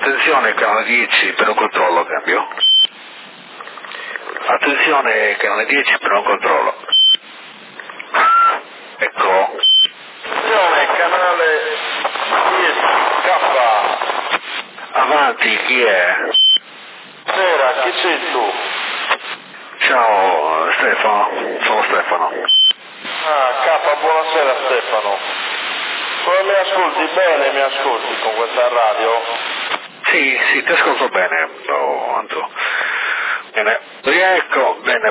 attenzione che non è 10 per un controllo, cambio. Attenzione che non è 10 per un controllo. Ecco. Attenzione, canale 10K. Avanti, chi è? Sera, chi sei tu? Ciao Stefano, sono Stefano. Ah, K, buonasera Stefano. Come mi ascolti bene, mi ascolti con questa radio? Sì, ti ascolto bene, Anto. Bene, ecco, bene.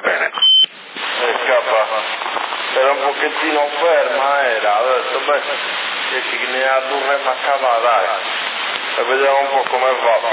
K, era un pochettino ferma, adesso beh, che ne ha due mancava, dai. E vediamo un po' come va.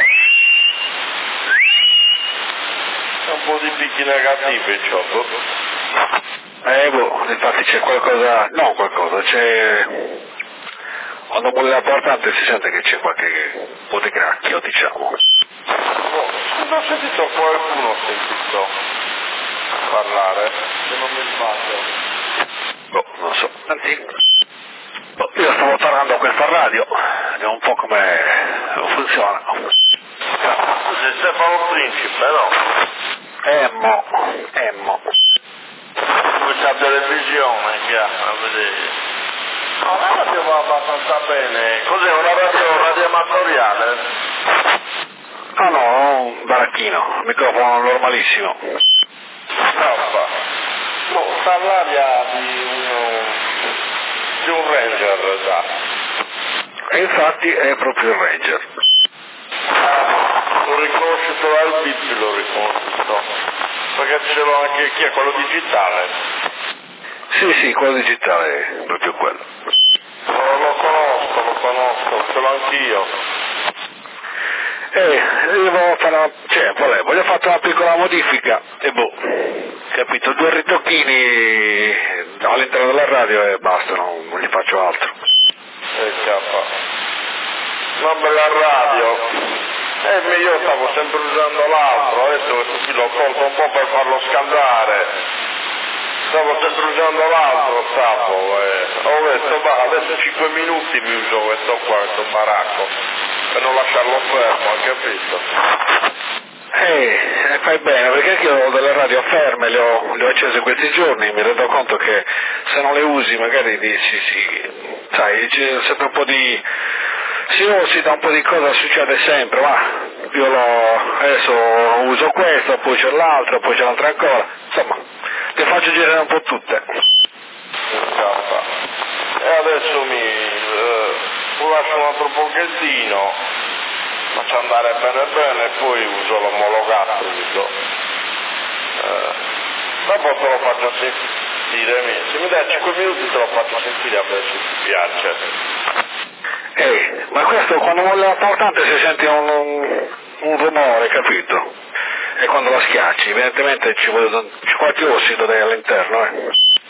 C'è un po' di picchi negativi, ciò. Infatti c'è qualcosa, c'è... Quando muove la porta si sente che c'è qualche po' di gracchio, diciamo. Ho sentito qualcuno, ho sentito parlare, se non mi sbaglio. Non so, senti. Io stavo parlando a questa radio, vediamo un po' come funziona. Sei Stefano Principe, no? Emmo. Questa televisione che ha, a vedere. No, la radio va abbastanza bene. Cos'è, una radio amatoriale? No, un baracchino, microfono normalissimo. Scappa. Sta all'aria di un Ranger, già. E infatti è proprio il Ranger. L'ho riconosciuto dal bip, l'ho riconosciuto. Perché ce l'ho anche, chi è quello digitale? Sì, quello digitale è proprio quello. Lo conosco, ce l'ho anch'io. Voglio fare una piccola modifica e capito, 2 ritocchini all'interno della radio e basta, non gli faccio altro. Una bella radio. Io stavo sempre usando l'altro, adesso l'ho tolto un po' per farlo scaldare. Stavo sempre usando l'altro, ho detto, adesso 5 minuti mi uso questo baracco, per non lasciarlo fermo, hai capito? Fai bene, perché anche io ho delle radio ferme, le ho accese questi giorni, mi rendo conto che se non le usi magari sai, c'è sempre un po' di... si ossida un po' di cosa, succede sempre, ma io adesso uso questo, poi c'è l'altro, poi c'è l'altra ancora, insomma, le faccio girare un po' tutte. E adesso lo lascio un altro pochettino, faccio andare bene e poi uso l'omologato, dopo te lo faccio sentire, se mi dai 5 minuti te lo faccio sentire a vedere se ti piace. Ma questo quando muove la portante si sente un rumore, capito? E quando la schiacci, evidentemente c'è qualche ossido all'interno,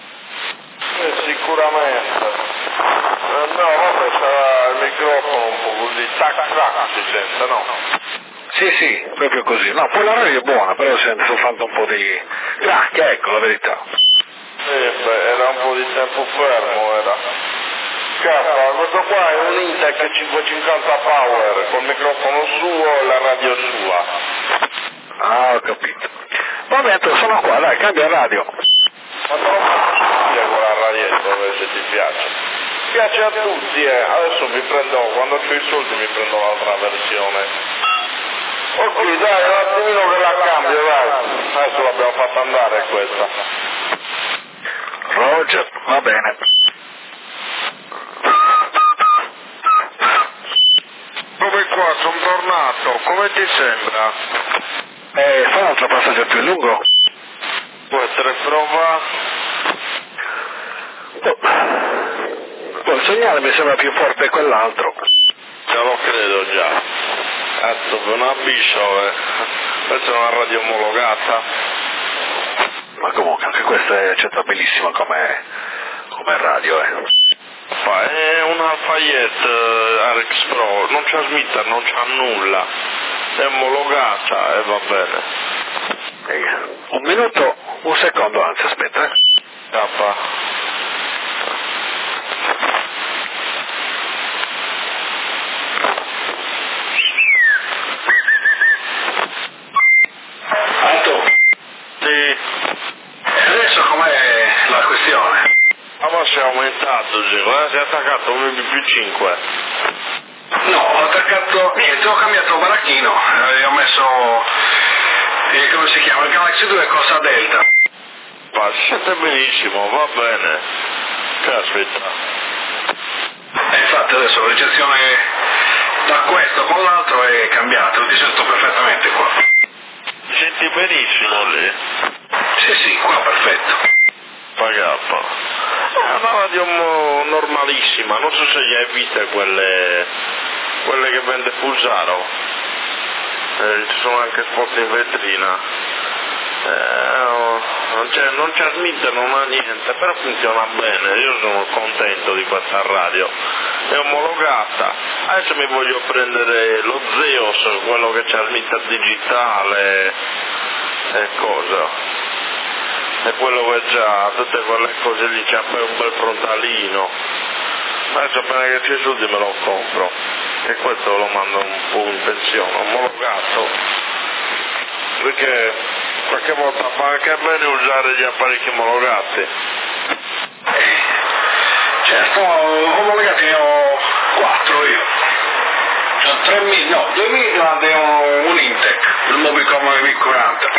Sicuramente. No, vabbè, sarà il microfono un po' così, tac si sente, no? Sì, proprio così. No, poi la radio è buona, però sento soltanto un po' di gracchia, ecco la verità. Era un po' di tempo fermo, era. Questo qua è un Intec 550 Power, col microfono suo e la radio sua. Ah, ho capito. Vabbè, sono qua, dai, cambia radio. Ma te lo faccio sentire quella radietto, se ti piace. Piace a tutti, adesso quando ho i soldi mi prendo l'altra versione. Ok, dai, un attimino che la cambio, dai. Adesso l'abbiamo fatta andare questa. Roger, va bene. Come qua, sono tornato, come ti sembra? Fa un altro passaggio più lungo? Può essere prova? Il segnale mi sembra più forte di quell'altro. Ce lo credo già. Cazzo, per una biscio, questa è una radio omologata. Ma comunque anche questa è accettabilissima come radio, È una Alfayette RX Pro, non c'ha smitter, non c'ha nulla. È omologata e va bene. Un minuto, un secondo, anzi, aspetta. così, cosa si è attaccato un MP5? No, ho attaccato niente, ho cambiato baracchino, ho messo, come si chiama, il Galaxy 2 Cosa Delta. Ma siete benissimo, va bene. Caspita. E infatti adesso la ricezione da questo con l'altro è cambiata, ti sento perfettamente qua. Ti senti benissimo lì? Sì, qua perfetto. Pagappa. È una radio normalissima, non so se le hai viste quelle che vende Pulsaro. Ci sono anche spot in vetrina. Non trasmette, non ha niente, però funziona bene, io sono contento di questa radio, è omologata. Adesso mi voglio prendere lo Zeus, quello che trasmette digitale e cosa, e quello che già, tutte quelle cose lì, c'ha poi un bel frontalino. Adesso appena che ci soldi me lo compro, e questo lo mando un po' in pensione, omologato, perché qualche volta fa anche bene usare gli apparecchi omologati. Certo, omologati ne ho 4 io. Cioè 2000 ne ho un Intec, il Mobicom V40.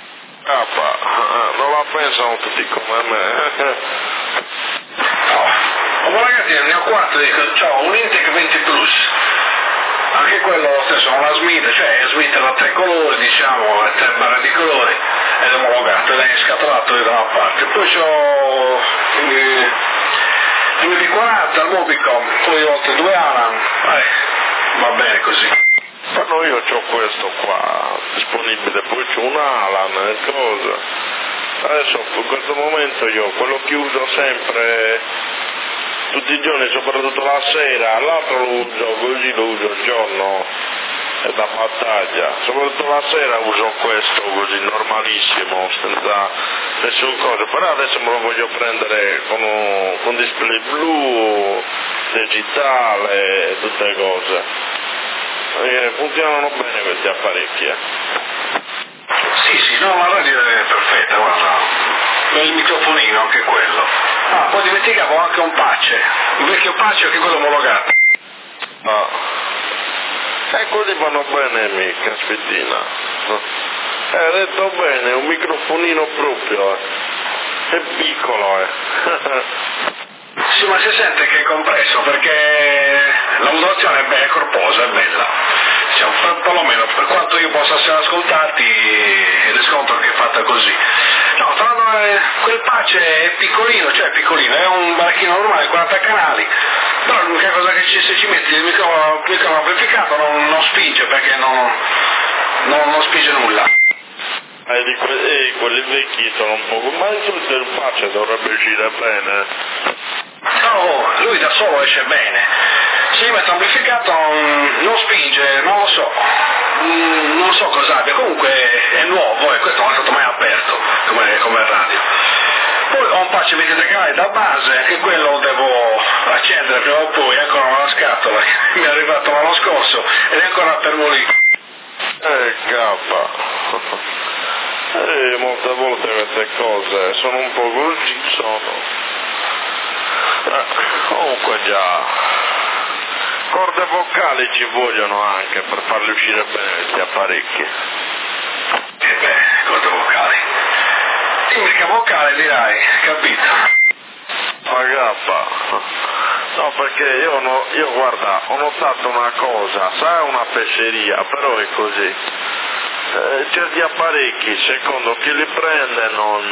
Non la pensano tutti come me. No, omologati ne ho 4, ho un Intec 20 Plus. Anche quello lo stesso, una Smith, cioè è Smith da 3 colori, diciamo, 3 barre di colori, ed è omologato, ed è scatolato da una parte. Poi ho il MV40, il Mobicom, poi ho altri 2 Alan, va bene così. Ma no, io ho questo qua disponibile, poi c'ho un Alan e cosa. Adesso in questo momento io quello che uso sempre tutti i giorni, soprattutto la sera, l'altro lo uso così, lo uso il giorno è da battaglia, soprattutto la sera uso questo così normalissimo, senza nessun cosa, però adesso me lo voglio prendere con display blu, digitale e tutte cose, perché funzionano bene questi apparecchi. Sì, no, la radio è perfetta, guarda, il microfonino anche quello. Ah, poi dimenticavo anche un patch, un vecchio patch che è quello omologato. Così vanno bene mica, aspettina. Hai detto bene, un microfonino proprio, è piccolo, Sì, ma si sente che è compresso perché la modulazione è corposa, è bella. Cioè, perlomeno per quanto io possa essere ascoltati, riscontro che è fatta così. No, quel patch è piccolino, è un baracchino normale, 40 canali, però l'unica cosa che se ci metti il microfono amplificato non spinge, perché non spinge nulla. Quelli vecchi sono un po', ma tutto il patch dovrebbe uscire bene. No, lui da solo esce bene. Se io metto amplificato non spinge, non so cosa abbia, comunque è nuovo e questo non è stato mai aperto come radio. Poi ho un patch 23 canali da base, anche quello devo accendere prima o poi, è ancora una scatola che mi è arrivato l'anno scorso ed è ancora fermo lì. Molte volte queste cose sono un po' così, comunque già corde vocali ci vogliono anche per farli uscire bene questi apparecchi. Corde vocali. Timbrica vocale dirai, capito? Pagappa. No, perché io guarda, ho notato una cosa, sai, una fesseria, però è così. Certi apparecchi, secondo chi li prende,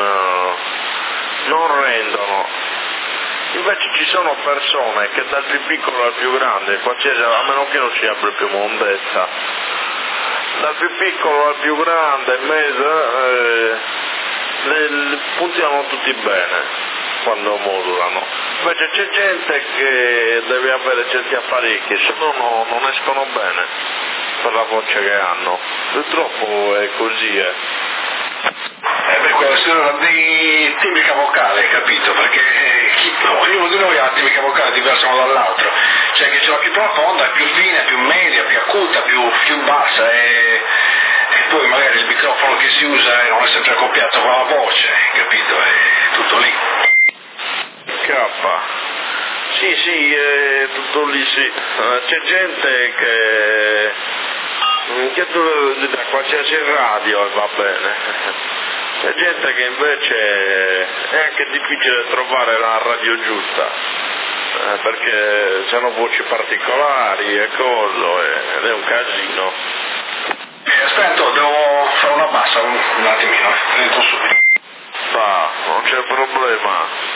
non rendono. Invece ci sono persone che dal più piccolo al più grande, qualsiasi, a meno che non sia proprio mondezza, dal più piccolo al più grande, in mezzo, funzionano tutti bene quando modulano. Invece c'è gente che deve avere certi apparecchi, se no non escono bene per la voce che hanno. Purtroppo è così, quella storia di timbrica vocale, capito? Perché ognuno di noi ha una timbrica vocale diversa uno dall'altro. C'è chi ce l'ha più profonda, più fine, più media, più acuta, più bassa e poi magari il microfono che si usa non è sempre accoppiato con la voce, capito? È tutto lì. Sì, è tutto lì, sì. C'è gente che da qualsiasi radio va bene. C'è gente che invece è anche difficile trovare la radio giusta, perché c'hanno voci particolari e cose, ed è un casino. Aspetta, devo fare una bassa un attimino, rientro subito. Non c'è problema.